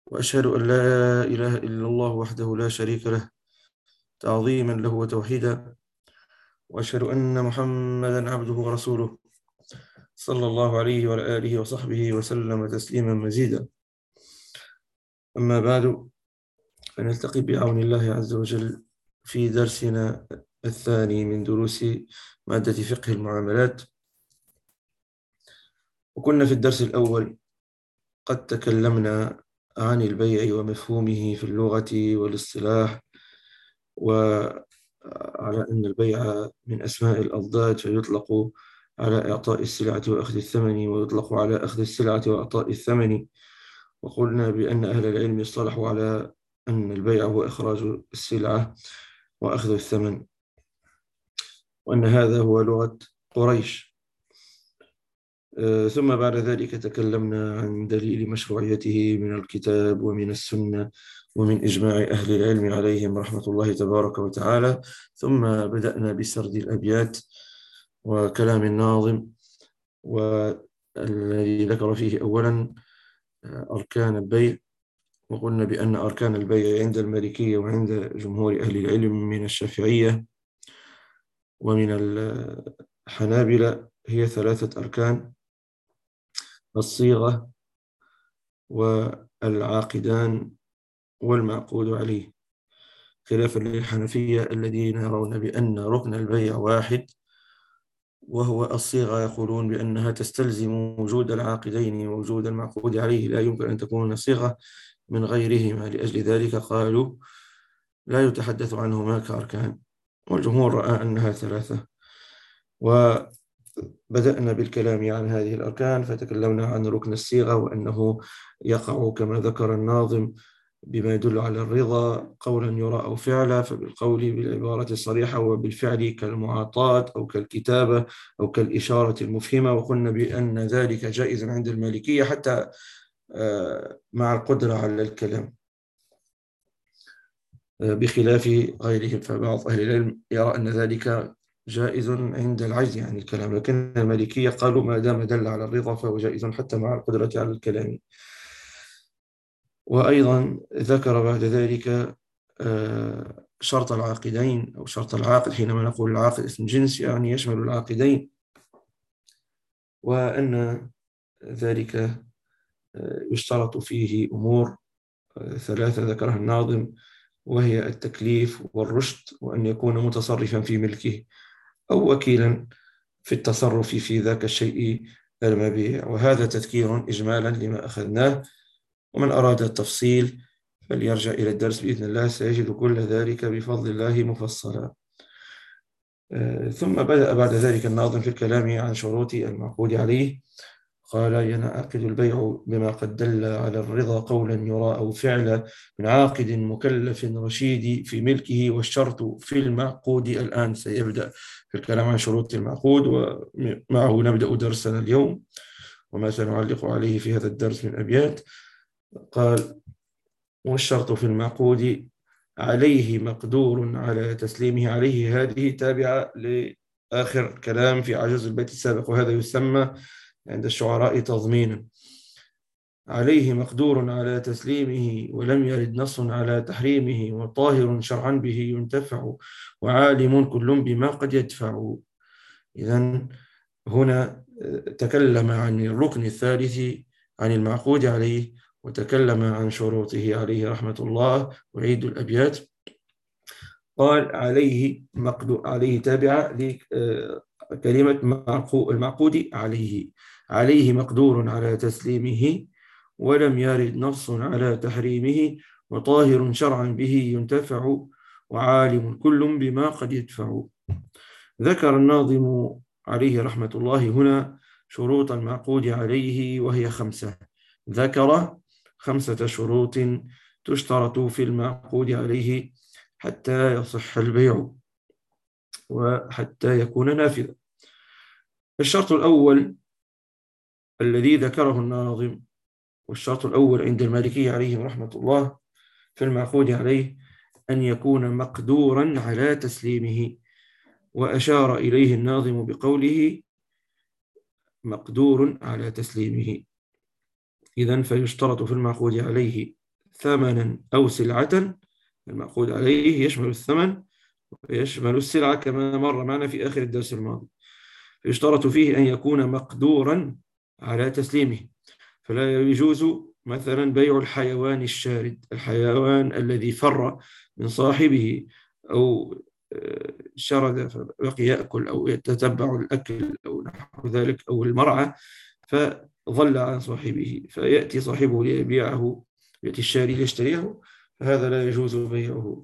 وأشهد أن لا إله إلا الله وحده لا شريك له تعظيما له وتوحيدا، وأشهد أن محمدا عبده ورسوله صلى الله عليه وعلى آله وصحبه وسلم تسليما مزيدا. أما بعد، فنلتقي بعون الله عز وجل في درسنا الثاني من دروس مادة فقه المعاملات. وكنا في الدرس الأول قد تكلمنا عن البيع ومفهومه في اللغة والاصطلاح، وعلى أن البيع من أسماء الأضداد، فيطلق على إعطاء السلعة وأخذ الثمن، ويطلق على أخذ السلعة وإعطاء الثمن. وقلنا بأن أهل العلم اصطلحوا على أن البيع هو إخراج السلعة وأخذ الثمن، وأن هذا هو لغة قريش. ثم بعد ذلك تكلمنا عن دليل مشروعيته من الكتاب ومن السنة ومن إجماع أهل العلم عليهم رحمة الله تبارك وتعالى. ثم بدأنا بسرد الأبيات وكلام الناظم، والذي ذكر فيه أولا أركان البيع. وقلنا بأن أركان البيع عند المالكية وعند جمهور أهل العلم من الشافعية ومن الحنابلة هي 3 أركان: الصيغة والعاقدان والمعقود عليه، خلافا للحنفية الذين يرون بأن ركن البيع واحد وهو الصيغة، يقولون بأنها تستلزم وجود العاقدين ووجود المعقود عليه، لا يمكن أن تكون صيغة من غيرهما. لأجل ذلك قالوا لا يتحدث عنهما كأركان، والجمهور رأى أنها 3. وبدأنا بالكلام عن هذه الأركان، فتكلمنا عن ركن الصيغة وأنه يقع كما ذكر الناظم بما يدل على الرضا قولا يرى أو فعلا، فبالقول بالعبارة الصريحة، وبالفعل كالمعاطاة أو كالكتابة أو كالإشارة المفهمة. وقلنا بأن ذلك جائز عند المالكية حتى مع القدرة على الكلام، بخلاف غيرهم، فبعض أهل العلم يرى أن ذلك جائز عند العجز عن الكلام، لكن المالكية قالوا ما دام دل على الرضا فهو جائز حتى مع القدرة على الكلام. وأيضا ذكر بعد ذلك شرط العاقدين أو شرط العاقد. حينما نقول العاقد اسم جنس يعني يشمل العاقدين، وأن ذلك يشترط فيه أمور 3 ذكرها الناظم، وهي التكليف والرشد، وأن يكون متصرفا في ملكه أو وكيلا في التصرف في ذاك الشيء المبيع. وهذا تذكير إجمالا لما أخذناه، ومن أراد التفصيل فليرجع إلى الدرس بإذن الله، سيجد كل ذلك بفضل الله مفصلا. ثم بدأ بعد ذلك الناظم في الكلام عن شروط المعقود عليه. قال: ينعقد البيع بما قد دل على الرضا قولا يرى أو فعلا من عاقد مكلف رشيد في ملكه، والشرط في المعقود. الآن سيبدأ في الكلام عن شروط المعقود، ومعه نبدأ درسنا اليوم وما سنعلق عليه في هذا الدرس من أبيات. قال: والشرط في المعقود عليه مقدور على تسليمه عليه. هذه تابعة لآخر كلام في عجز البيت السابق، وهذا يسمى عند الشعراء تضمينا. عليه مقدور على تسليمه ولم يرد نص على تحريمه، وطاهر شرعا به ينتفع، وعالم كل بما قد يدفع. إذن هنا تكلم عن الركن الثالث عن المعقود عليه، وتكلم عن شروطه عليه رحمة الله. وعيد الأبيات. قال: عليه مقدور، عليه تابعة لكلمة المعقود عليه. عليه مقدور على تسليمه ولم يرد نص على تحريمه، وطاهر شرعا به ينتفع، وعالم كل بما قد يدفع. ذكر الناظم عليه رحمة الله هنا شروط المعقود عليه، وهي 5. ذكر 5 شروط تشترط في المعقود عليه حتى يصح البيع وحتى يكون نافذا. الشرط الأول الذي ذكره الناظم، والشرط الأول عند المالكية عليهم رحمة الله في المعقود عليه، أن يكون مقدورا على تسليمه. وأشار إليه الناظم بقوله مقدور على تسليمه. إذن فيشترط في المعقود عليه ثمنا أو سلعة، المعقود عليه يشمل الثمن ويشمل السلعة كما مر معنا في آخر الدرس الماضي. يشترط فيه أن يكون مقدورا على تسليمه، فلا يجوز مثلا بيع الحيوان الشارد، الحيوان الذي فر من صاحبه أو شرد فبقي يأكل أو يتتبع الأكل أو نحو ذلك، أو المرعى فظل عن صاحبه فيأتي صاحبه ليبيعه، يأتي الشاري ليشتريه، فهذا لا يجوز بيعه.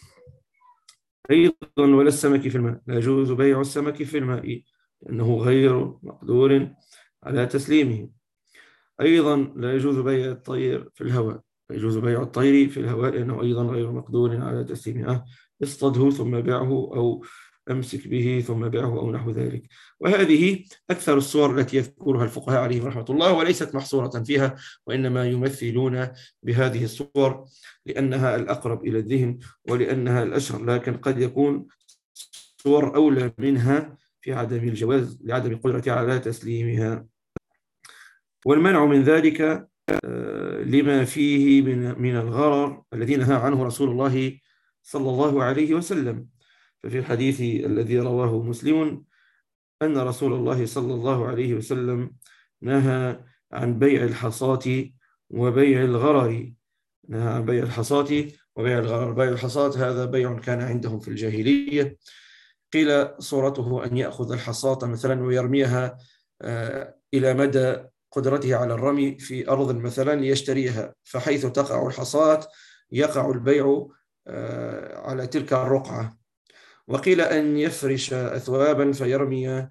أيضا ولا السمك في الماء، لا يجوز بيع السمك في الماء لأنه غير مقدور على تسليمه. أيضا لا يجوز بيع الطير في الهواء، لا يجوز بيع الطير في الهواء لأنه أيضا غير مقدور على تسليمه، اصطده ثم بيعه أو أمسك به ثم بيعه أو نحو ذلك. وهذه أكثر الصور التي يذكرها الفقهاء عليهم رحمة الله، وليست محصورة فيها، وإنما يمثلون بهذه الصور لأنها الأقرب إلى الذهن ولأنها الأشهر، لكن قد يكون صور أولى منها في عدم الجواز لعدم القدرة على تسليمها. والمنع من ذلك لما فيه من الغرر الذي نهى عنه رسول الله صلى الله عليه وسلم. ففي الحديث الذي رواه مسلم أن رسول الله صلى الله عليه وسلم نهى عن بيع الحصاة وبيع الغرر، نهى عن بيع الحصاة وبيع الغرر. بيع الحصاة هذا بيع كان عندهم في الجاهلية، قيل صورته أن يأخذ الحصاة مثلا ويرميها إلى مدى قدرته على الرمي في أرض مثلا ليشتريها، فحيث تقع الحصاة يقع البيع على تلك الرقعة. وقيل أن يفرش أثوابا فيرمي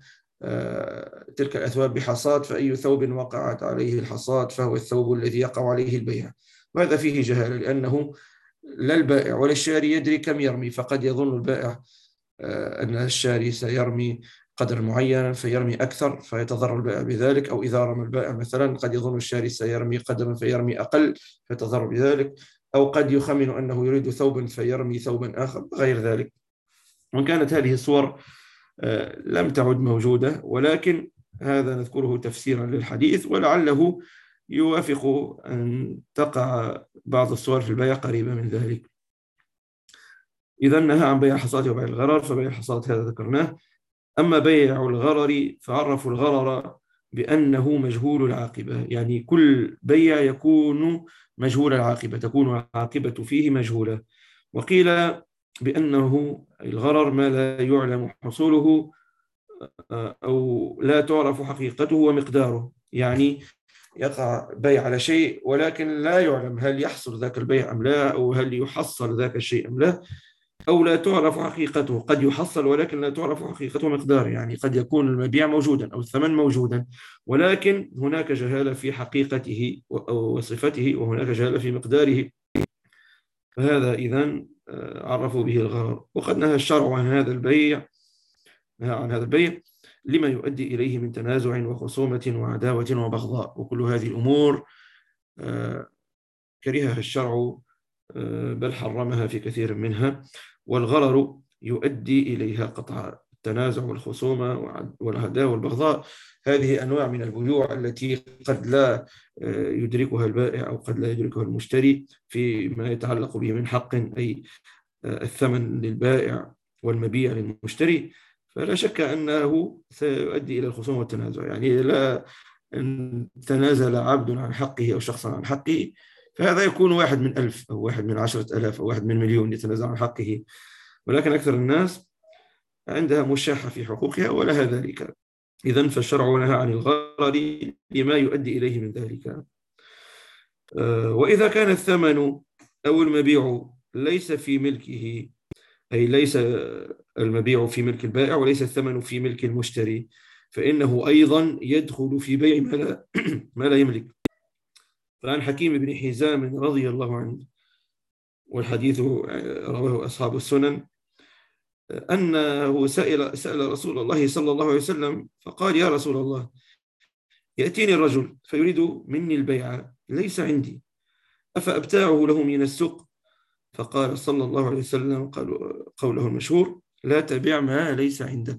تلك الأثواب بحصاة، فأي ثوب وقعت عليه الحصاة فهو الثوب الذي يقع عليه البيع. وهذا فيه جهالة لأنه لا البائع ولا الشاري يدري كم يرمي، فقد يظن البائع أن الشاري سيرمي قدر معين فيرمي أكثر فيتضرر البائع بذلك، أو إذا رمى البائع مثلا قد يظن الشاري سيرمي قدرا فيرمي أقل فيتضرر بذلك، أو قد يخمن أنه يريد ثوبا فيرمي ثوبا آخر غير ذلك. وإن كانت هذه الصور لم تعد موجودة، ولكن هذا نذكره تفسيرا للحديث، ولعله يوافق أن تقع بعض الصور في البيع قريبة من ذلك. إذا نهى عن بيع الحصاة وبيع الغرر، فبيع الحصاة هذا ذكرناه. أما بيع الغرر فعرفوا الغرر بأنه مجهول العاقبة، يعني كل بيع يكون مجهول العاقبة، تكون العاقبة فيه مجهولة. وقيل بأنه الغرر ما لا يعلم حصوله أو لا تعرف حقيقته ومقداره، يعني يقع بيع على شيء ولكن لا يعلم هل يحصل ذاك البيع أم لا، أو هل يحصل ذاك الشيء أم لا، أو لا تعرف حقيقته، قد يحصل ولكن لا تعرف حقيقته ومقداره، يعني قد يكون المبيع موجودا أو الثمن موجودا ولكن هناك جهالة في حقيقته وصفته، وهناك جهالة في مقداره، فهذا إذن عرفوا به الغرر. وقد نهى الشرع عن هذا البيع، نهى عن هذا البيع لما يؤدي إليه من تنازع وخصومة وعداوة وبغضاء، وكل هذه الأمور كرهها الشرع بل حرمها في كثير منها. والغرر يؤدي إليها قطع التنازع والخصومة والعداوة والبغضاء. هذه أنواع من البيوع التي قد لا يدركها البائع أو قد لا يدركها المشتري فيما يتعلق به من حق، أي الثمن للبائع والمبيع للمشتري، فلا شك أنه سيؤدي إلى الخصومة والتنازع. يعني لا إن تنازل عبد عن حقه أو شخص عن حقه فهذا يكون 1 من 1000 أو 1 من 10,000 أو 1 من مليون يتنازل عن حقه، ولكن أكثر الناس عندها مشاحة في حقوقها ولها ذلك. إذن فالشرع نهى عن الغرر لما يؤدي إليه من ذلك. وإذا كان الثمن أو المبيع ليس في ملكه، أي ليس المبيع في ملك البائع وليس الثمن في ملك المشتري، فإنه أيضا يدخل في بيع ما لا يملك. فعن حكيم بن حزام رضي الله عنه، والحديث رواه أصحاب السنن، أنه سأل رسول الله صلى الله عليه وسلم فقال: يا رسول الله، يأتيني الرجل فيريد مني البيع ليس عندي، أفأبتاعه له من السوق؟ فقال صلى الله عليه وسلم قوله المشهور: لا تبيع ما ليس عندك،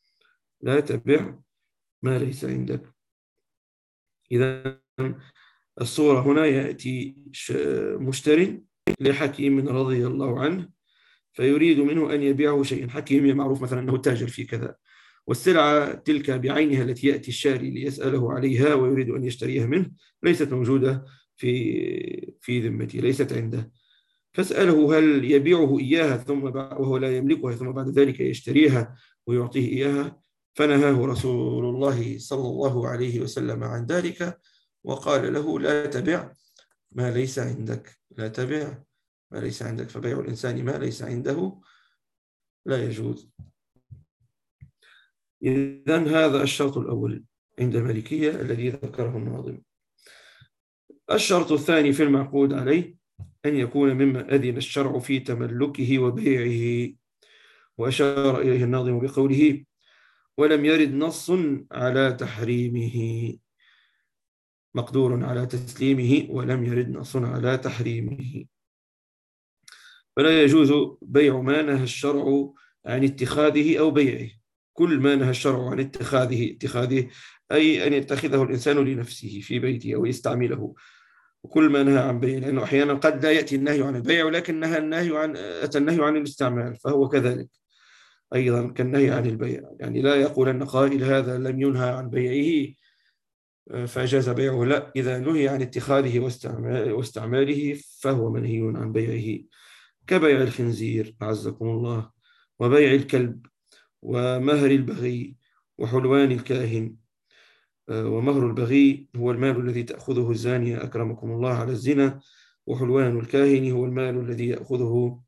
لا تبيع ما ليس عندك. إذا الصورة هنا يأتي مشتري لحكيم رضي الله عنه، فيريد منه أن يبيعه شيئا. حكيم معروف مثلا أنه تاجر في كذا، والسلعة تلك بعينها التي يأتي الشاري ليسأله عليها ويريد أن يشتريها منه ليست موجودة في ذمته، ليست عنده. فاسأله هل يبيعه إياها وهو لا يملكها، ثم بعد ذلك يشتريها ويعطيه إياها. فنهاه رسول الله صلى الله عليه وسلم عن ذلك، وقال له لا تبع ما ليس عندك، لا تبع ما ليس عندك، فبيع الإنسان ما ليس عنده لا يجوز. إذن هذا الشرط الأول عند المالكية الذي ذكره الناظم. الشرط الثاني في المعقود عليه أن يكون مما أذن الشرع في تملكه وبيعه، وأشار إليه الناظم بقوله ولم يرد نص على تحريمه، مقدور على تسليمه ولم يرد نص على تحريمه. فلا يجوز بيع ما نهى الشرع عن اتخاذه أو بيعه. كل ما نهى الشرع عن اتخاذه أي أن يتخذه الإنسان لنفسه في بيته أو يستعمله، وكل ما نهى عن بيعه، لأنه أحيانا قد لا يأتي النهي عن البيع ولكن أتى النهي عن الاستعمال، فهو كذلك أيضا كالنهي عن البيع. يعني لا يقول أن قائل هذا لم ينهى عن بيعه فأجاز بيعه، لا، إذا نهي عن اتخاذه واستعماله فهو منهي عن بيعه، كبيع الخنزير أعزكم الله، وبيع الكلب، ومهر البغي، وحلوان الكاهن. ومهر البغي هو المال الذي تأخذه الزانية أكرمكم الله على الزنا، وحلوان الكاهن هو المال الذي يأخذه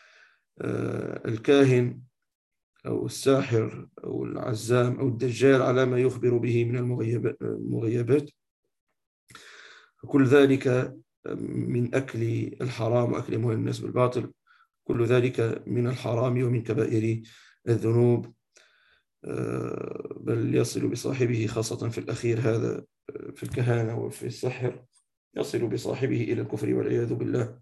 الكاهن أو الساحر أو العزام أو الدجال على ما يخبر به من المغيبات. كل ذلك من أكل الحرام وأكل أموال الناس بالباطل، كل ذلك من الحرام ومن كبائر الذنوب، بل يصل بصاحبه خاصة في الأخير هذا في الكهانة وفي السحر، يصل بصاحبه إلى الكفر والعياذ بالله.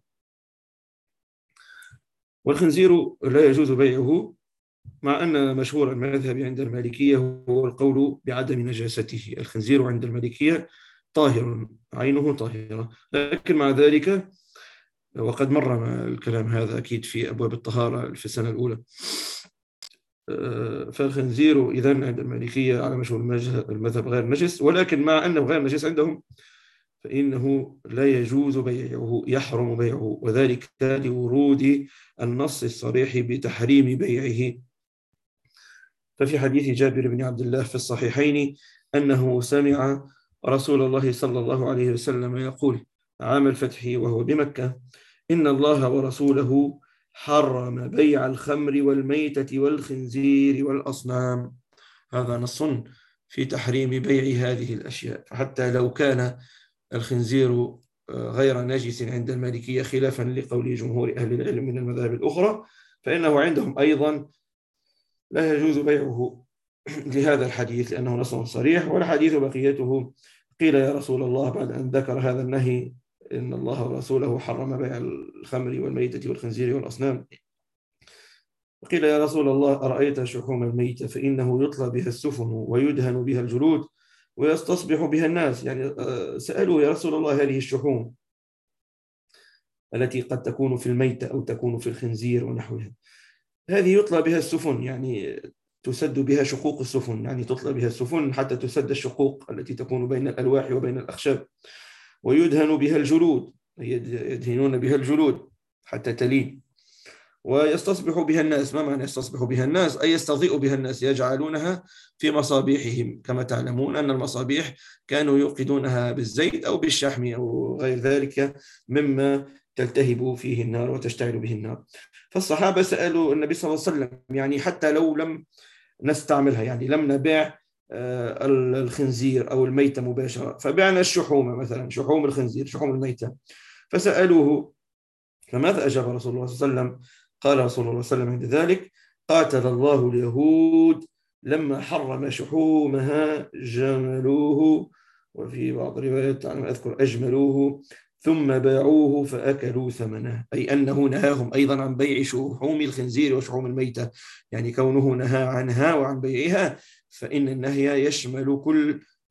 والخنزير لا يجوز بيعه، مع أن مشهور المذهب عند المالكية هو القول بعدم نجاسته. الخنزير عند المالكية طاهر، عينه طاهرة، لكن مع ذلك وقد مر الكلام هذا أكيد في أبواب الطهارة في السنة الأولى. فالخنزير إذن عند المالكية على مشهور المذهب غير نجس، ولكن مع أنه غير نجس عندهم فإنه لا يجوز بيعه، يحرم بيعه، وذلك لورود النص الصريح بتحريم بيعه. ففي حديث جابر بن عبد الله في الصحيحين أنه سمع رسول الله صلى الله عليه وسلم يقول عام الفتح وهو بمكة إن الله ورسوله حرم بيع الخمر والميتة والخنزير والأصنام. هذا نص في تحريم بيع هذه الأشياء، فحتى لو كان الخنزير غير نجس عند المالكية خلافا لقول جمهور أهل العلم من المذاهب الأخرى، فإنه عندهم أيضا لا يجوز بيعه لهذا الحديث لأنه نص صريح. والحديث بقيته قيل يا رسول الله بعد أن ذكر هذا النهي إن الله ورسوله حرم بيع الخمر والميتة والخنزير والأصنام، قيل يا رسول الله أرأيت شحوم الميتة فإنه يطلى بها السفن ويدهن بها الجلود ويستصبح بها الناس. يعني سألوا يا رسول الله هذه الشحوم التي قد تكون في الميتة أو تكون في الخنزير ونحوها، هذه يطلى بها السفن، يعني تسد بها شقوق السفن، يعني تطلى بها السفن حتى تسد الشقوق التي تكون بين الألواح وبين الأخشاب، ويدهن بها الجلود، يدهنون بها الجلود حتى تلين، ويستصبح بها الناس. ما معنى يستصبح بها الناس؟ أي يستضيء بها الناس، يجعلونها في مصابيحهم. كما تعلمون أن المصابيح كانوا يوقدونها بالزيت أو بالشحم أو غير ذلك مما تلتهب فيه النار وتشتعل به النار. فالصحابة سألوا النبي صلى الله عليه وسلم يعني حتى لو لم نستعملها، يعني لم نبيع الخنزير أو الميتة مباشرة، فبعنا الشحوم مثلا، شحوم الخنزير، شحوم الميتة، فسألوه فماذا أجاب رسول الله صلى الله عليه وسلم؟ قال رسول الله صلى الله عليه وسلم عند ذلك قاتل الله اليهود لما حرم شحومها جملوه، وفي بعض الروايات أذكر أجملوه ثم باعوه فأكلوا ثمنه، أي أنه نهاهم أيضا عن بيع شحوم الخنزير وشحوم الميتة. يعني كونه نهى عنها وعن بيعها فإن النهي يشمل كل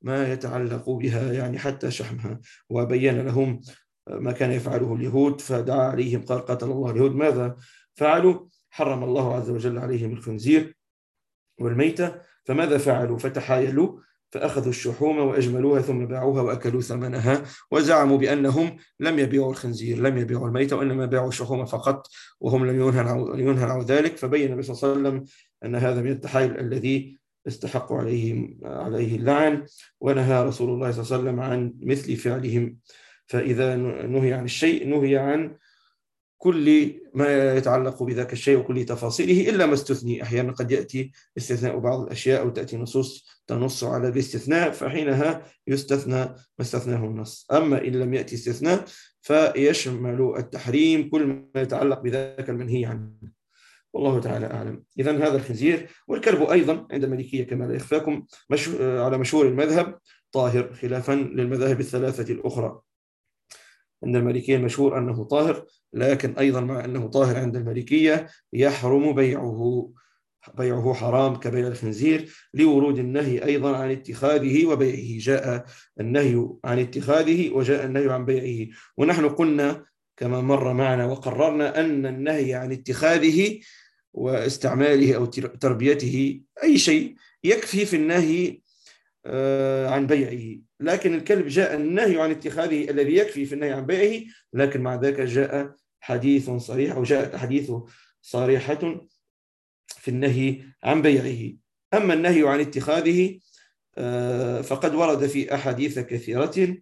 ما يتعلق بها، يعني حتى شحمها. وبين لهم ما كان يفعله اليهود، فدعا عليهم قال قاتل الله اليهود. ماذا فعلوا؟ حرم الله عز وجل عليهم الخنزير والميتة، فماذا فعلوا؟ فتحايلوا فأخذوا الشحوم وأجملوها ثم باعوها وأكلوا ثمنها، وزعموا بأنهم لم يبيعوا الخنزير، لم يبيعوا الميتة، وإنما باعوا الشحوم فقط، وهم لم ينهوا ذلك. فبين النبي صلى الله عليه وسلم أن هذا من التحايل الذي استحق عليه اللعن، ونهى رسول الله صلى الله عليه وسلم عن مثل فعلهم. فإذا نهي عن الشيء نهي عن كل ما يتعلق بذاك الشيء وكل تفاصيله، إلا ما استثني. أحيانا قد يأتي استثناء بعض الأشياء أو تأتي نصوص تنص على الاستثناء، فحينها يستثنى ما استثناه النص. أما إن لم يأتي استثناء فيشمل التحريم كل ما يتعلق بذاك المنهي عنه. والله تعالى أعلم. إذن هذا الخنزير والكلب أيضا عند المالكية كما لا يخفاكم على مشهور المذهب طاهر، خلافا للمذاهب الثلاثة الأخرى. عند المالكية المشهور أنه طاهر، لكن أيضا مع أنه طاهر عند المالكية يحرم بيعه حرام كبيع الخنزير، لورود النهي أيضا عن اتخاذه وبيعه. جاء النهي عن اتخاذه وجاء النهي عن بيعه. ونحن قلنا كما مر معنا وقررنا أن النهي عن اتخاذه واستعماله أو تربيته أي شيء يكفي في النهي عن بيعه، لكن الكلب جاء النهي عن اتخاذه الذي يكفي في النهي عن بيعه، لكن مع ذلك جاء حديث صريح أو جاءت أحاديث صريحة في النهي عن بيعه. أما النهي عن اتخاذه فقد ورد في أحاديث كثيرة،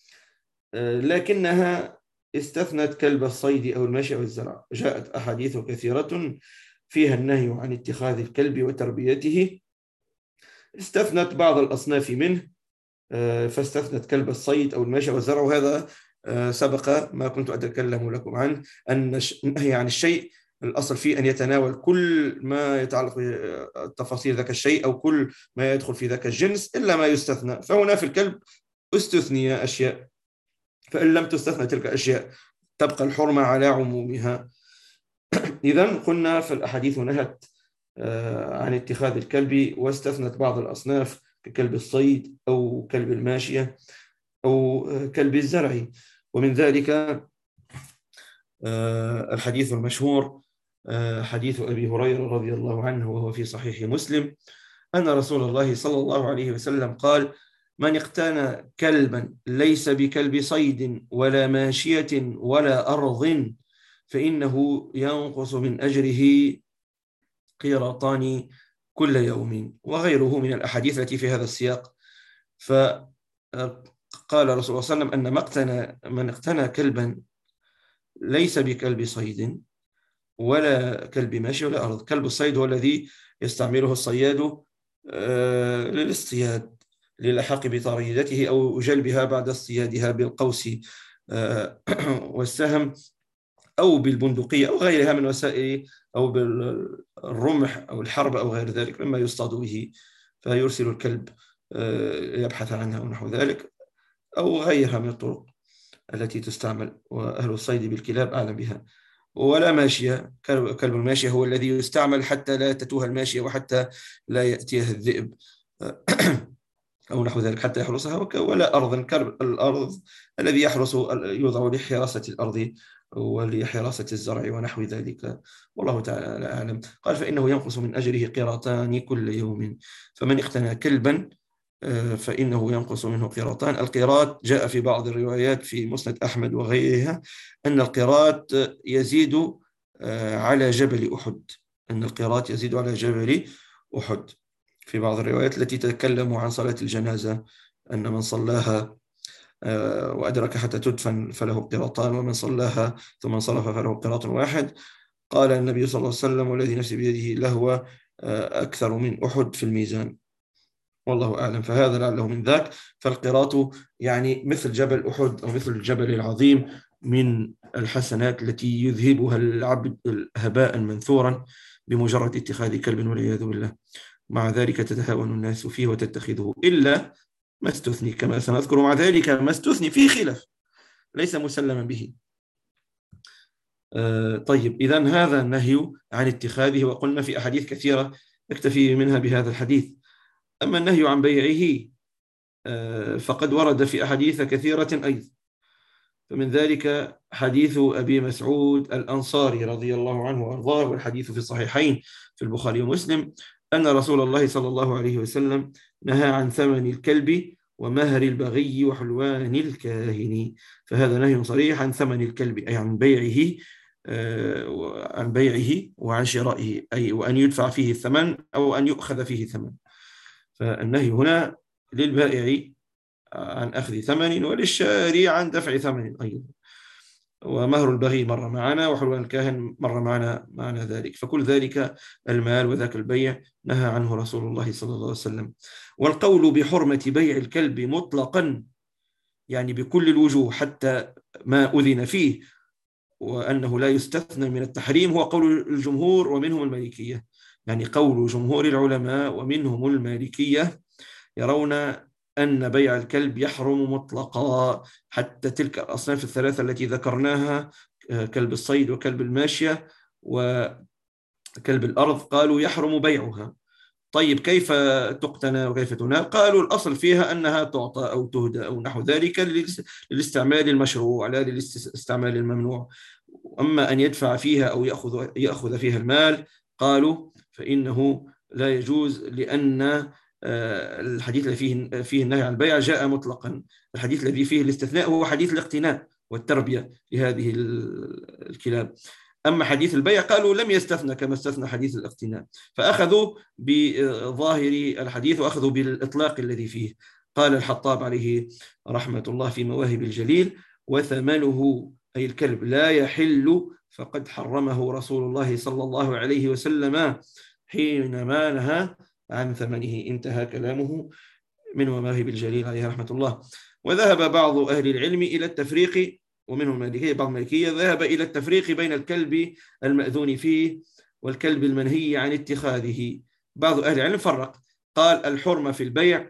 لكنها استثنت كلب الصيد أو المشي أو الزرع. جاءت أحاديث كثيرة فيها النهي عن اتخاذ الكلب وتربيته، استثنت بعض الأصناف منه، فاستثنت كلب الصيد أو المشي والزرع. وهذا سبق ما كنت أتكلم لكم عنه، أن النهي عن الشيء الأصل فيه أن يتناول كل ما يتعلق بتفاصيل ذاك الشيء أو كل ما يدخل في ذاك الجنس إلا ما يستثنى. فهنا في الكلب استثني أشياء، فإن لم تستثنى تلك الأشياء تبقى الحرمة على عمومها. إذن قلنا في الأحاديث نهت عن اتخاذ الكلب واستثنت بعض الأصناف ككلب الصيد أو كلب الماشية أو كلب الزرع. ومن ذلك الحديث المشهور حديث أبي هريرة رضي الله عنه وهو في صحيح مسلم، أن رسول الله صلى الله عليه وسلم قال: من اقتنى كلبا ليس بكلب صيد ولا ماشية ولا أرض فإنه ينقص من أجره قيراطان كل يوم. وغيره من الأحاديث التي في هذا السياق. فقال رسول الله صلى الله عليه وسلم أن من اقتنى كلبا ليس بكلب صيد ولا كلب ماشي ولا أرض. كلب الصيد هو الذي يستعمله الصياد للاصطياد للحاق بطريدته أو جلبها بعد اصطيادها بالقوس والسهم أو بالبندقية أو غيرها من وسائل، أو بالرمح أو الحرب أو غير ذلك مما يصطاد به، فيرسل الكلب يبحث عنها ونحو ذلك، أو غيرها من الطرق التي تستعمل، وأهل الصيد بالكلاب أعلم بها. ولا ماشية، كلب الماشية هو الذي يستعمل حتى لا تتوه الماشية وحتى لا يأتيها الذئب أو نحو ذلك حتى يحرسها. ولا أرض، كلب الأرض الذي يوضع لحراسة الأرض ولحراسة الزرع ونحو ذلك. والله تعالى أعلم. قال: فإنه ينقص من أجره قيراطان كل يوم. فمن اقتنى كلبا فإنه ينقص منه قيراطان. القيراط جاء في بعض الروايات في مسند أحمد وغيرها أن القيراط يزيد على جبل أحد، أن القيراط يزيد على جبل أحد. في بعض الروايات التي تتكلم عن صلاة الجنازة أن من صلاها وأدرك حتى تدفن فله قيراطان، ومن صلاها ثم انصرف فله قيراط واحد. قال النبي صلى الله عليه وسلم: والذي نفسي بيده لهو أكثر من أحد في الميزان. والله أعلم. فهذا لعله من ذاك. فالقيراط يعني مثل جبل أحد أو مثل الجبل العظيم من الحسنات التي يذهبها العبد هباء منثورا بمجرد اتخاذ كلب والعياذ بالله. مع ذلك تتهاون الناس فيه وتتخذه، إلا ما استثني كما سنذكر. مع ذلك ما استثني فيه خلاف ليس مسلما به. طيب، إذن هذا النهي عن اتخاذه، وقلنا في أحاديث كثيرة نكتفي منها بهذا الحديث. أما النهي عن بيعه فقد ورد في أحاديث كثيرة أيضا، فمن ذلك حديث أبي مسعود الأنصاري رضي الله عنه وأرضاه، والحديث في الصحيحين في البخاري ومسلم، أن رسول الله صلى الله عليه وسلم نهى عن ثمن الكلب ومهر البغي وحلوان الكاهن. فهذا نهي صريح عن ثمن الكلب، أي عن بيعه وعن شرائه، أي وأن يدفع فيه الثمن أو أن يؤخذ فيه ثمن. فالنهي هنا للبائع عن أخذ ثمن، وللشاري عن دفع ثمن أيضا. ومهر البغي مر معنا، وحلوان الكاهن مر معنا ذلك. فكل ذلك المال وذاك البيع نهى عنه رسول الله صلى الله عليه وسلم. والقول بحرمة بيع الكلب مطلقا، يعني بكل الوجوه حتى ما أذن فيه، وأنه لا يستثنى من التحريم، هو قول الجمهور ومنهم المالكية. يعني قول جمهور العلماء ومنهم المالكية يرون أن بيع الكلب يحرم مطلقا، حتى تلك الأصناف الثلاثة التي ذكرناها، كلب الصيد وكلب الماشية وكلب الأرض، قالوا يحرم بيعها. طيب كيف تقتنى وكيف تنال؟ قالوا الأصل فيها أنها تعطى أو تهدى أو نحو ذلك للاستعمال المشروع لا للاستعمال الممنوع. أما أن يدفع فيها أو يأخذ فيها المال، قالوا فإنه لا يجوز، لأن الحديث الذي فيه النهي عن البيع جاء مطلقا. الحديث الذي فيه الاستثناء هو حديث الاقتناء والتربية لهذه الكلاب. أما حديث البيع قالوا لم يستثنى كما استثنى حديث الاقتناء، فأخذوا بظاهر الحديث وأخذوا بالإطلاق الذي فيه. قال الحطاب عليه رحمة الله في مواهب الجليل: وثمنه أي الكلب لا يحل، فقد حرمه رسول الله صلى الله عليه وسلم حينما نهى عن ثمنه. انتهى كلامه من مواهب الجليل عليه رحمة الله. وذهب بعض أهل العلم إلى التفريق، ومنهم المالكية، بعض المالكية ذهب إلى التفريق بين الكلب المأذون فيه والكلب المنهي عن اتخاذه. بعض أهل العلم فرق، قال الحرمة في البيع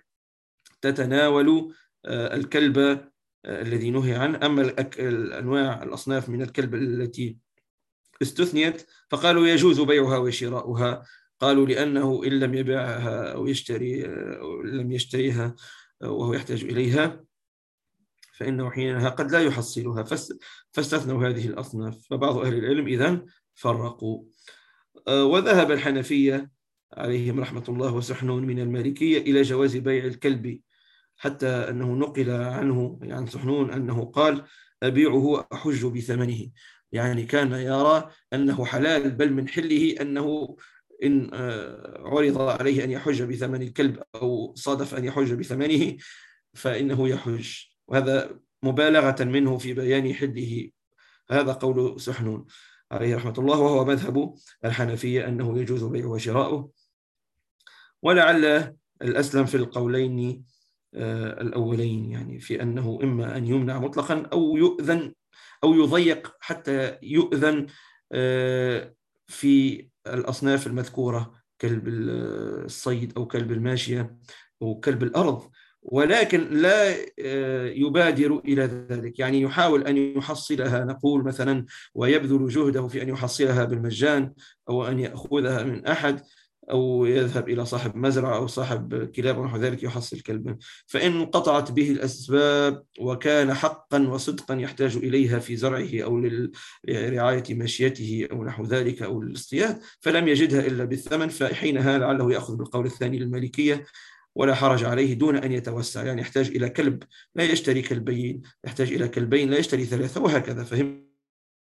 تتناول الكلب الذي نهي عنه، أما الأنواع الأصناف من الكلب التي استثنيت فقالوا يجوز بيعها وشراؤها. قالوا لأنه إن لم يبيعها أو لم يشتريها وهو يحتاج إليها فإنه حينها قد لا يحصلها، فاستثنوا هذه الأصناف. فبعض أهل العلم إذن فرقوا. وذهب الحنفية عليهم رحمة الله وسحنون من المالكية إلى جواز بيع الكلب، حتى أنه نقل عنه عن سحنون أنه قال: أبيعه أحج بثمنه. يعني كان يرى أنه حلال، بل من حله أنه إن عرض عليه أن يحج بثمن الكلب أو صادف أن يحج بثمنه فإنه يحج، وهذا مبالغة منه في بيان حله. هذا قول سحنون عليه رحمة الله، وهو مذهب الحنفية أنه يجوز بيعه وشراؤه. ولعل الأسلم في القولين الأولين، يعني في أنه إما أن يمنع مطلقا أو يؤذن أو يضيق حتى يؤذن في الأصناف المذكورة، كلب الصيد أو كلب الماشية أو كلب الأرض، ولكن لا يبادر إلى ذلك. يعني يحاول أن يحصلها، نقول مثلا، ويبذل جهده في أن يحصلها بالمجان، أو أن يأخذها من أحد، أو يذهب إلى صاحب مزرعة أو صاحب كلاب ونحو ذلك يحصل كلبا. فإن قطعت به الأسباب وكان حقا وصدقا يحتاج إليها في زرعه أو لرعاية ماشيته أو نحو ذلك أو للاصطياد، فلم يجدها إلا بالثمن، فحينها لعله يأخذ بالقول الثاني للمالكية ولا حرج عليه، دون أن يتوسع. يعني يحتاج إلى كلب لا يشتري كلبين، يحتاج إلى كلبين لا يشتري ثلاثة، وهكذا. فهم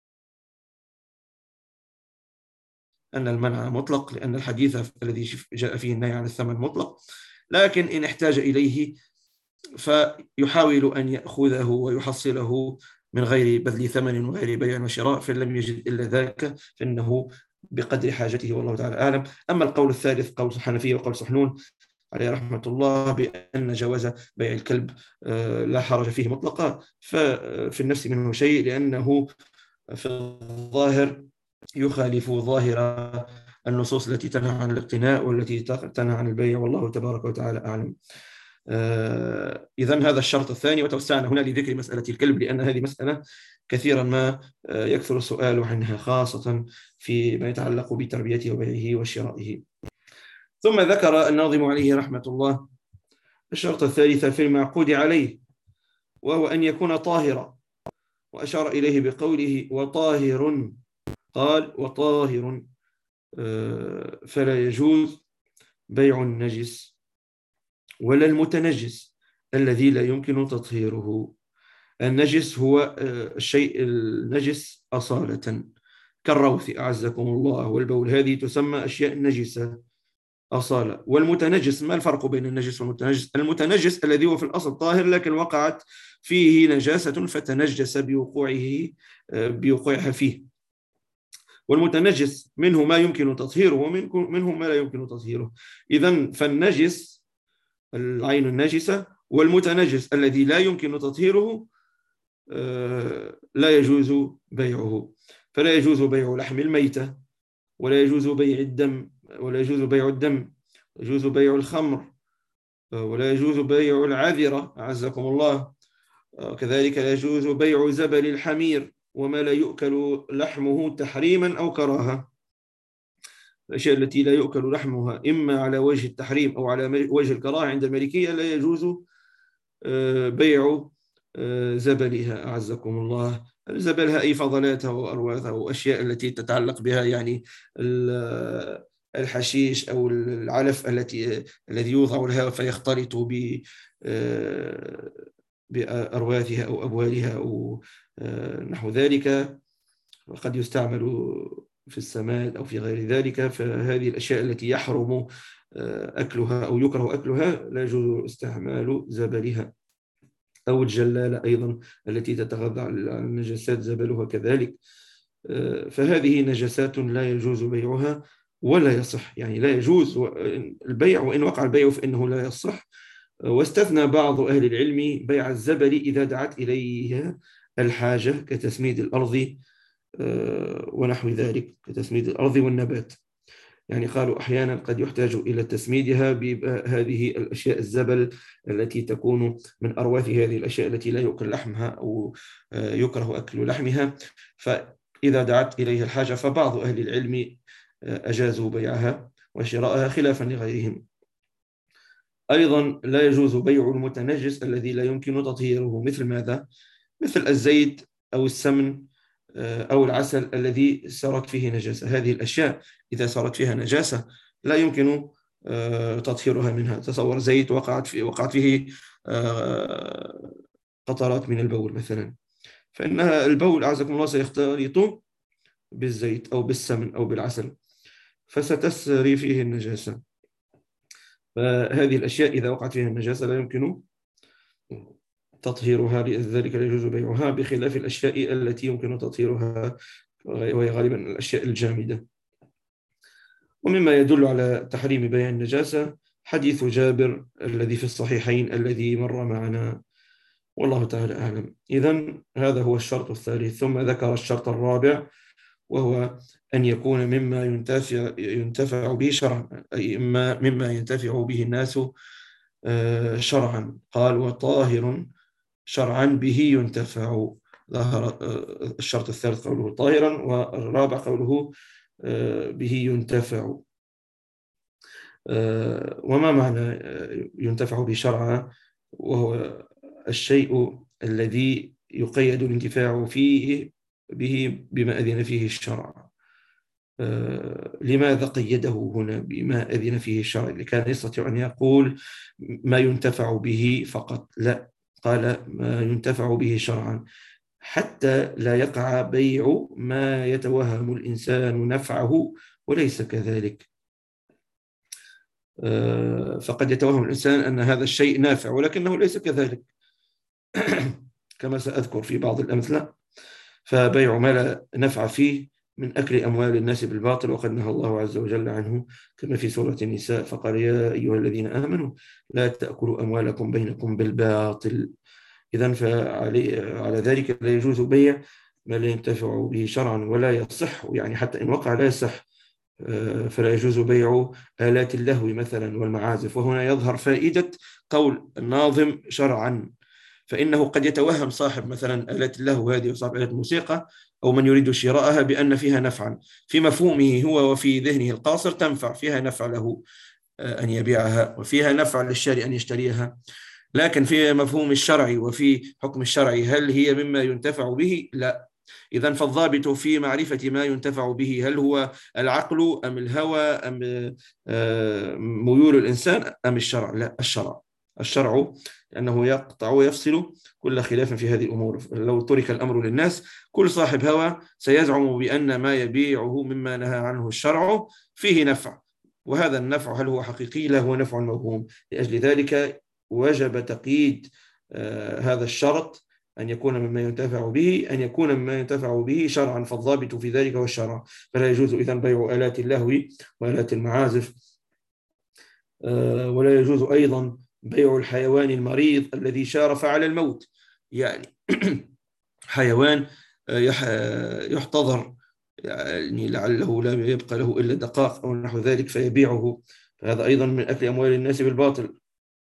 أن المنع مطلق، لأن الحديث الذي جاء فيه النهي عن الثمن مطلق، لكن إن احتاج إليه فيحاول أن يأخذه ويحصله من غير بذل ثمن وغير بيع وشراء، فإن لم يجد إلا ذاك فإنه بقدر حاجته، والله تعالى أعلم. أما القول الثالث قول الحنفية وقول سحنون عليه رحمة الله بأن جواز بيع الكلب لا حرج فيه مطلقا، ففي النفس منه شيء، لأنه في الظاهر يخالف ظاهر النصوص التي تنهى عن الاقتناء والتي تنهى عن البيع، والله تبارك وتعالى أعلم. إذن هذا الشرط الثاني. وتوسعنا هنا لذكر مسألة الكلب، لأن هذه مسألة كثيرا ما يكثر السؤال عنها، خاصة فيما يتعلق بتربيته وبيعه وشرائه. ثم ذكر الناظم عليه رحمة الله الشرط الثالث في المعقود عليه، وهو أن يكون طاهرا، وأشار إليه بقوله وطاهر، قال وطاهر، فلا يجوز بيع النجس ولا المتنجس الذي لا يمكن تطهيره. النجس هو الشيء النجس أصالة كالروث أعزكم الله والبول، هذه تسمى أشياء نجسة أصالة. والمتنجس، ما الفرق بين النجس والمتنجس؟ المتنجس الذي هو في الأصل طاهر لكن وقعت فيه نجاسة فتنجس بوقوعها فيه. والمتنجس منه ما يمكن تطهيره ومنه ما لا يمكن تطهيره. إذن فالنجس العين النجسة والمتنجس الذي لا يمكن تطهيره لا يجوز بيعه. فلا يجوز بيع لحم الميتة، ولا يجوز بيع الدم، ولا يجوز بيع الدم، يجوز بيع الخمر، ولا يجوز بيع العذرة أعزكم الله. كذلك لا يجوز بيع زبل الحمير وما لا يؤكل لحمه تحريما أو كراهة. الأشياء التي لا يؤكل لحمها إما على وجه التحريم أو على وجه الكراهة عند المالكية لا يجوز بيع زبلها أعزكم الله. زبلها أي فضلاتها وأرواثها وأشياء التي تتعلق بها، يعني الحشيش أو العلف الذي يوضع لها فيختلط بأرواثها أو أبوالها أو نحو ذلك، وقد يستعمل في السماد أو في غير ذلك. فهذه الأشياء التي يحرم أكلها أو يكره أكلها لا يجوز استعمال زبلها. أو الجلالة أيضا التي تتغذى على النجاسات زبلها كذلك. فهذه نجاسات لا يجوز بيعها ولا يصح، يعني لا يجوز البيع، وإن وقع البيع فإنه لا يصح. واستثنى بعض أهل العلم بيع الزبل إذا دعت إليه الحاجة كتسميد الأرض ونحو ذلك، كتسميد الأرض والنبات. يعني قالوا أحيانا قد يحتاج إلى تسميدها بهذه الأشياء الزبل التي تكون من أرواث هذه الأشياء التي لا يؤكل لحمها أو يكره أكل لحمها. فإذا دعت إليها الحاجة فبعض أهل العلم أجازوا بيعها وشراءها خلافا لغيرهم. أيضا لا يجوز بيع المتنجس الذي لا يمكن تطهيره، مثل ماذا؟ مثل الزيت أو السمن أو العسل الذي سرت فيه نجاسة. هذه الأشياء إذا سرت فيها نجاسة لا يمكن تطهيرها منها. تصور زيت وقعت فيه قطرات من البول مثلا، فإن البول أعزكم الله سيختلط بالزيت أو بالسمن أو بالعسل فستسري فيه النجاسة. فهذه الأشياء إذا وقعت فيها النجاسة لا يمكن تطهيرها، لذلك لا يجوز بيعها، بخلاف الأشياء التي يمكن تطهيرها وهي غالبا الأشياء الجامدة. ومما يدل على تحريم بيع النجاسة حديث جابر الذي في الصحيحين الذي مر معنا، والله تعالى أعلم. إذن هذا هو الشرط الثالث. ثم ذكر الشرط الرابع، وهو أن يكون مما ينتفع به شرعا، أي مما ينتفع به الناس شرعا. قال وطاهر شرعا به ينتفع. ظهر الشرط الثالث قوله طاهرا، والرابع قوله به ينتفع. وما معنى ينتفع به شرعا؟ وهو الشيء الذي يقيد الانتفاع فيه به بما أذن فيه الشرع. لماذا قيده هنا بما أذن فيه الشرع؟ كان يستطيع أن يقول ما ينتفع به فقط، لا، قال ما ينتفع به شرعا حتى لا يقع بيع ما يتوهم الإنسان نفعه وليس كذلك. فقد يتوهم الإنسان أن هذا الشيء نافع ولكنه ليس كذلك كما سأذكر في بعض الأمثلة. فبيع ما لا نفع فيه من أكل أموال الناس بالباطل، وقد نهى الله عز وجل عنه كما في سورة النساء، فقال يا أيها الذين آمنوا لا تأكلوا أموالكم بينكم بالباطل. إذن على ذلك لا يجوز بيع ما لا ينتفع به شرعا ولا يصح، يعني حتى إن وقع لا يصح. فلا يجوز بيع آلات اللهو مثلا والمعازف. وهنا يظهر فائدة قول الناظم شرعا، فإنه قد يتوهم صاحب مثلا آلات اللهو هذه وصاحب آلات الموسيقى أو من يريد شراءها بأن فيها نفعا، في مفهومه هو وفي ذهنه القاصر تنفع، فيها نفع له، أن يبيعها، وفيها نفع للشاري أن يشتريها. لكن في مفهوم الشرعي وفي حكم الشرعي هل هي مما ينتفع به؟ لا. إذن فالضابط في معرفة ما ينتفع به هل هو العقل أم الهوى أم ميول الإنسان أم الشرع؟ لا، الشرع لأنه يقطع ويفصل كل خلاف في هذه الأمور. لو ترك الأمر للناس كل صاحب هوى سيزعم بأن ما يبيعه مما نهى عنه الشرع فيه نفع، وهذا النفع هل هو حقيقي؟ لا، هو نفع موهوم. لأجل ذلك وجب تقييد هذا الشرط أن يكون مما ينتفع به، أن يكون مما ينتفع به شرعا، فالضابط في ذلك هو الشرع. فلا يجوز إذن بيع آلات اللهو وآلات المعازف، ولا يجوز أيضا بيع الحيوان المريض الذي شارف على الموت، يعني حيوان يحتضر، يعني لعله لا يبقى له إلا دقائق أو نحو ذلك فيبيعه، فهذا أيضا من أكل أموال الناس بالباطل.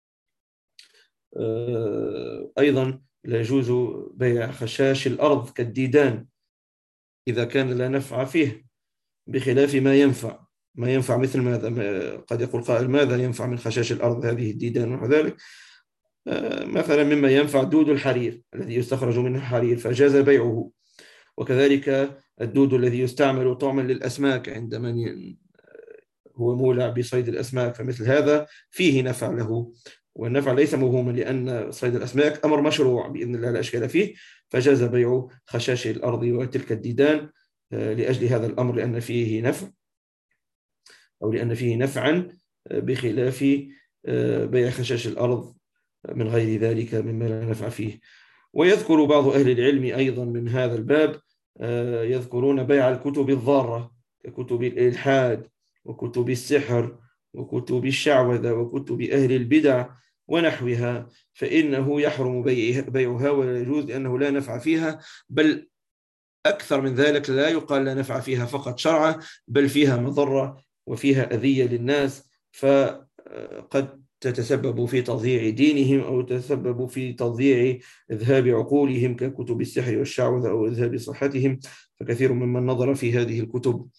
أيضا لا يجوز بيع خشاش الأرض كالديدان إذا كان لا نفع فيه، بخلاف ما ينفع مثل ماذا؟ قد يقول قائل ماذا ينفع من خشاش الأرض هذه الديدان ونحو ذلك؟ مثلا مما ينفع دود الحرير الذي يستخرج منه الحرير فجاز بيعه، وكذلك الدود الذي يستعمل طعما للأسماك عند من هو مولع بصيد الأسماك، فمثل هذا فيه نفع له، والنفع ليس موهوما لأن صيد الأسماك أمر مشروع بإذن الله لا إشكال فيه، فجاز بيع خشاش الأرض وتلك الديدان لأجل هذا الأمر، لأن فيه نفع أو لأن فيه نفعا بخلاف بيع خشاش الأرض من غير ذلك مما لا نفع فيه. ويذكر بعض أهل العلم أيضا من هذا الباب يذكرون بيع الكتب الضارة ككتب الإلحاد وكتب السحر وكتب الشعوذة وكتب أهل البدع ونحوها، فإنه يحرم بيعها ولا يجوز لأنه لا نفع فيها، بل أكثر من ذلك لا يقال لا نفع فيها فقط شرعا، بل فيها مضرة وفيها أذية للناس، فقد تتسبب في تضييع دينهم أو تتسبب في تضييع إذهاب عقولهم ككتب السحر والشعوذة أو إذهاب صحتهم. فكثير ممن نظر في هذه الكتب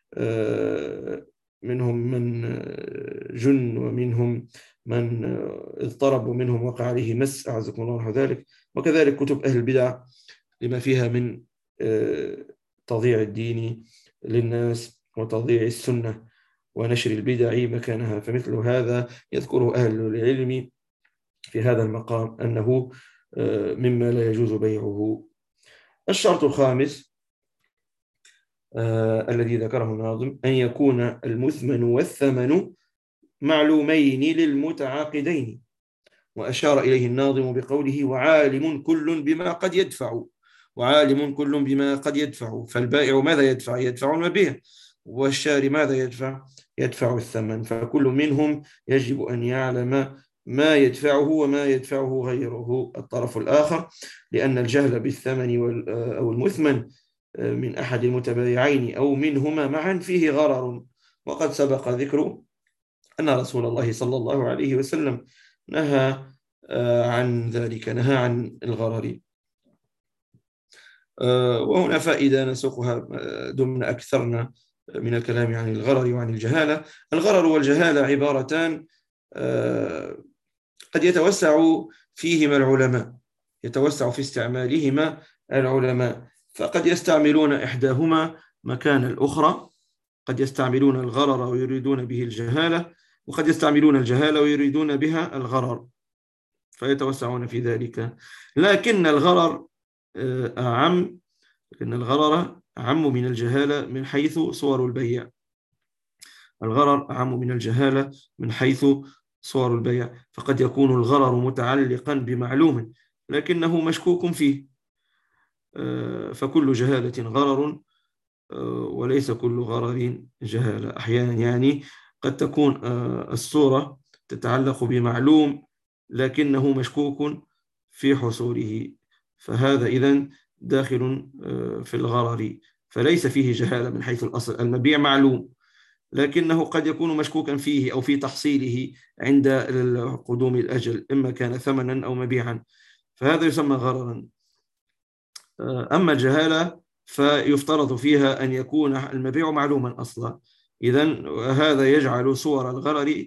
منهم من جن ومنهم من اضطرب ومنهم وقع عليه مس أعزكم الله نحو ذلك، وكذلك كتب أهل البدع لما فيها من تضييع الدين للناس وتضييع السنة ونشر البدع مكانها. فمثل هذا يذكره أهل العلم في هذا المقام أنه مما لا يجوز بيعه. الشرط الخامس الذي ذكره الناظم أن يكون المثمن والثمن معلومين للمتعاقدين، وأشار إليه الناظم بقوله وعالم كل بما قد يدفع، وعالم كل بما قد يدفع، فالبائع ماذا يدفع؟ يدفع المبيع، والشاري ماذا يدفع؟ يدفع الثمن، فكل منهم يجب أن يعلم ما يدفعه وما يدفعه غيره الطرف الآخر، لأن الجهل بالثمن أو المثمن من أحد المتبايعين أو منهما معا فيه غرر، وقد سبق ذكر أن رسول الله صلى الله عليه وسلم نهى عن ذلك، نهى عن الغرر. وهنا فائدة نسوقها ضمن أكثرنا من الكلام عن الغرر وعن الجهالة. الغرر والجهالة عبارتان قد يتوسع فيهما العلماء، يتوسع في استعمالهما العلماء، فقد يستعملون إحداهما مكان الأخرى، قد يستعملون الغرر ويريدون به الجهالة، وقد يستعملون الجهالة ويريدون بها الغرر، فيتوسعون في ذلك. لكن الغرر أعم، لكن الغرر أعم من الجهالة من حيث صور البيع. الغرر أعم من الجهالة من حيث صور البيع، فقد يكون الغرر متعلقا بمعلوم لكنه مشكوك فيه، فكل جهالة غرر وليس كل غرر جهالة. أحيانا يعني قد تكون الصورة تتعلق بمعلوم لكنه مشكوك في حصوله، فهذا إذن داخل في الغرر، فليس فيه جهالة من حيث الأصل، المبيع معلوم لكنه قد يكون مشكوكا فيه أو في تحصيله عند قدوم الأجل، إما كان ثمنا أو مبيعا، فهذا يسمى غررا. أما الجهالة فيفترض فيها أن يكون المبيع معلوما أصلا، إذن هذا يجعل صور الغرر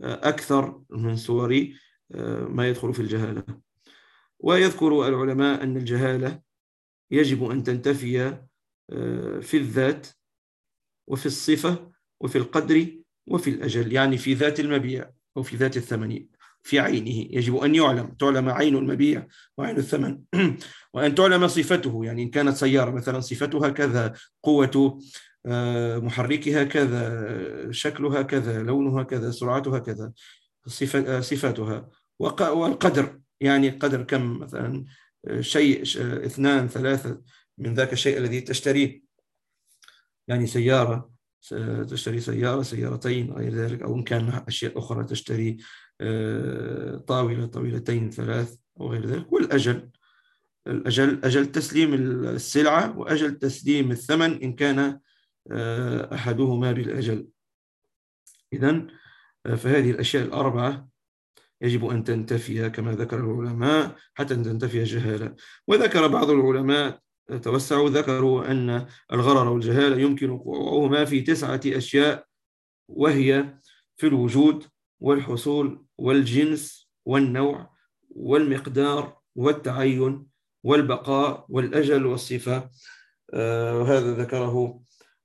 أكثر من صور ما يدخل في الجهالة. ويذكر العلماء أن الجهالة يجب أن تنتفي في الذات وفي الصفة وفي القدر وفي الأجل، يعني في ذات المبيع أو في ذات الثمن، في عينه يجب أن تعلم عين المبيع وعين الثمن وأن تعلم صفته، يعني إن كانت سيارة مثلا صفتها كذا، قوة محركها كذا، شكلها كذا، لونها كذا، سرعتها كذا، صفاتها. والقدر، يعني قدر كم مثلا شيء، 2 3 من ذاك الشيء الذي تشتريه، يعني سيارة تشتري سيارة، سيارتين، غير ذلك، أو إن كان أشياء أخرى تشتري طاولة، طاولتين، 3 أو غير ذلك. والأجل، أجل تسليم السلعة وأجل تسليم الثمن إن كان أحدهما بالأجل. إذن فهذه الأشياء الأربعة يجب أن تنتفي كما ذكر العلماء حتى أن تنتفي الجهالة. وذكر بعض العلماء توسعوا، ذكروا أن الغرر والجهالة يمكن وقوعهما في 9 أشياء، وهي في الوجود والحصول والجنس والنوع والمقدار والتعين والبقاء والأجل والصفة. وهذا ذكره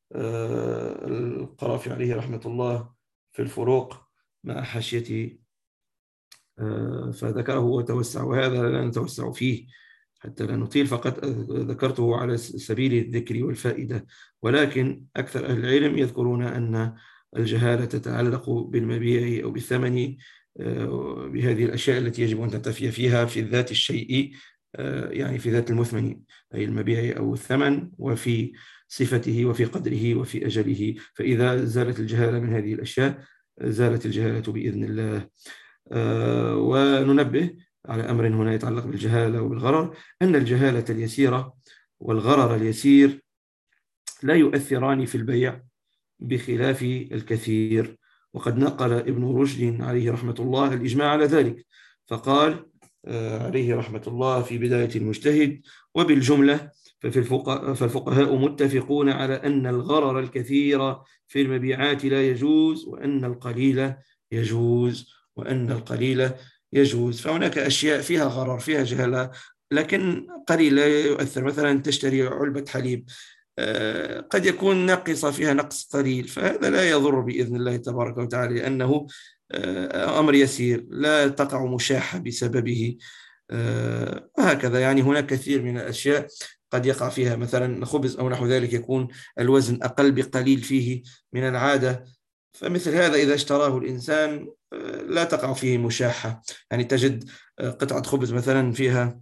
القرافي عليه رحمة الله في الفروق مع حاشيته، فذكره وتوسع، وهذا لا نتوسع فيه حتى لا نطيل، فقط ذكرته على سبيل الذكر والفائدة. ولكن أكثر أهل العلم يذكرون أن الجهالة تتعلق بالمبيع أو بالثمن، بهذه الأشياء التي يجب أن تنتفي فيها في ذات الشيء، يعني في ذات المثمن أي المبيع أو الثمن، وفي صفته وفي قدره وفي أجله. فإذا زالت الجهالة من هذه الأشياء زالت الجهالة بإذن الله. وننبه على أمر هنا يتعلق بالجهالة وبالغرر، أن الجهالة اليسيرة والغرر اليسير لا يؤثران في البيع بخلاف الكثير. وقد نقل ابن رشد عليه رحمة الله الإجماع على ذلك، فقال عليه رحمة الله في بداية المجتهد: وبالجملة فالفقهاء متفقون على أن الغرر الكثير في المبيعات لا يجوز، وأن القليل يجوز، وأن القليل يجوز. فهناك أشياء فيها غرر، فيها جهالة، لكن قليل لا يؤثر. مثلا تشتري علبة حليب، قد يكون ناقصة، فيها نقص قليل، فهذا لا يضر بإذن الله تبارك وتعالى، لأنه أمر يسير لا تقع مشاحة بسببه. وهكذا يعني هناك كثير من الأشياء قد يقع فيها مثلا خبز أو نحو ذلك، يكون الوزن أقل بقليل فيه من العادة، فمثل هذا إذا اشتراه الإنسان لا تقع فيه مشاحة. يعني تجد قطعة خبز مثلا فيها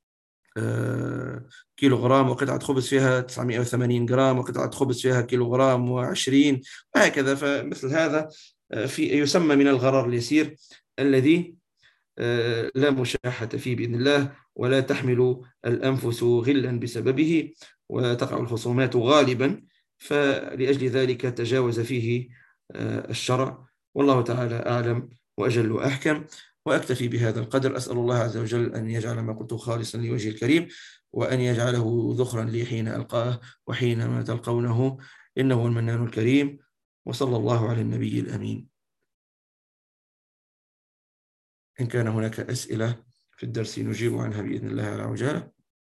كيلو غرام، وقطعة خبز فيها 980 جرام، وقطعة خبز فيها كيلو غرام و20، وهكذا. فمثل هذا يسمى من الغرر اليسير الذي لا مشاحة فيه بإذن الله، ولا تحمل الأنفس غلا بسببه، وتقع الخصومات غالبا. فلأجل ذلك تجاوز فيه الشرع، والله تعالى أعلم وأجل وأحكم. وأكتفي بهذا القدر. أسأل الله عز وجل أن يجعل ما قلته خالصا لوجه الكريم، وأن يجعله ذخرا لي حين ألقاه وحينما تلقونه، إنه المنان الكريم. وصلى الله على النبي الأمين. إن كان هناك أسئلة في الدرس نجيب عنها بإذن الله على عجالة.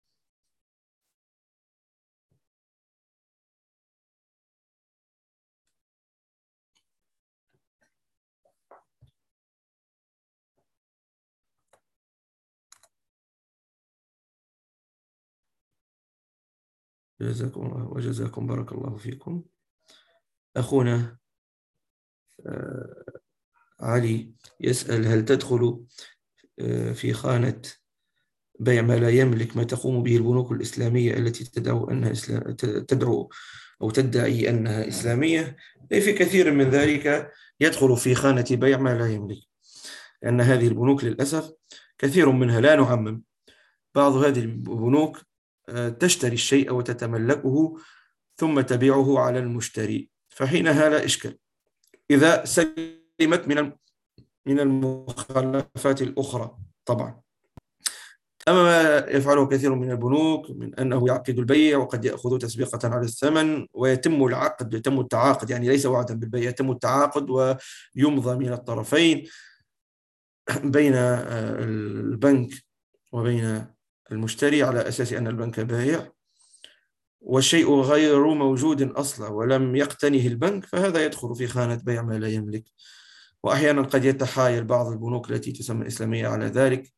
جزاكم الله وجزاكم، بارك الله فيكم. أخونا علي يسأل: هل تدخل في خانة بيع ما لا يملك ما تقوم به البنوك الإسلامية التي تدعو أو تدعي أنها إسلامية؟ في كثير من ذلك يدخل في خانة بيع ما لا يملك، لأن هذه البنوك للأسف كثير منها، لا نعمم، بعض هذه البنوك تشتري الشيء وتتملكه ثم تبيعه على المشتري، فحينها لا إشكال إذا سلمت من المخالفات الأخرى طبعا. أما ما يفعله كثير من البنوك من أنه يعقد البيع وقد يأخذ تسبيقة على الثمن ويتم العقد، يتم التعاقد، يعني ليس وعدا بالبيع، يتم التعاقد ويمضى من الطرفين بين البنك وبين المشتري على أساس أن البنك بايع، والشيء غير موجود أصلا ولم يقتنه البنك، فهذا يدخل في خانة بيع ما لا يملك. وأحيانا قد يتحايل بعض البنوك التي تسمى إسلامية على ذلك،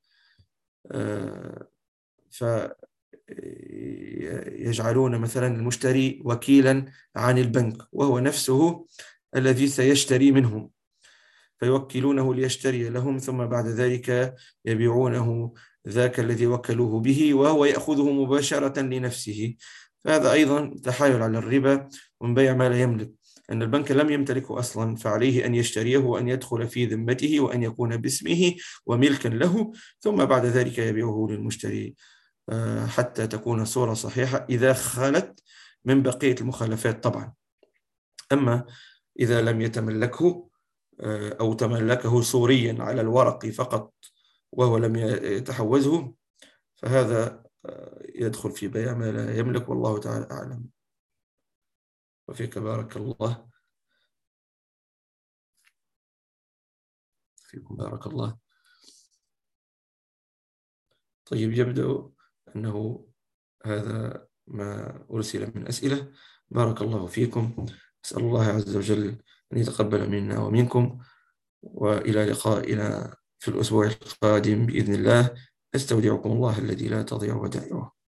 فيجعلون مثلا المشتري وكيلا عن البنك وهو نفسه الذي سيشتري منهم، فيوكلونه ليشتري لهم، ثم بعد ذلك يبيعونه ذاك الذي وكلوه به وهو يأخذه مباشرة لنفسه. فهذا أيضا تحايل على الربا ومن بيع ما لا يملك، أن البنك لم يمتلكه أصلا، فعليه أن يشتريه وأن يدخل في ذمته وأن يكون باسمه وملكا له، ثم بعد ذلك يبيعه للمشتري حتى تكون الصورة صحيحة إذا خلت من بقية المخالفات طبعا. أما إذا لم يتملكه أو تملكه صوريا على الورق فقط وهو لم يتحوزه، فهذا يدخل في بيع ما لا يملك، والله تعالى أعلم. وفيك بارك الله. فيكم بارك الله. طيب، يبدو أنه هذا ما أرسل من أسئلة. بارك الله فيكم. أسأل الله عز وجل أن يتقبل منا ومنكم، وإلى لقائنا في الأسبوع القادم بإذن الله. أستودعكم الله الذي لا تضيع ودائعه.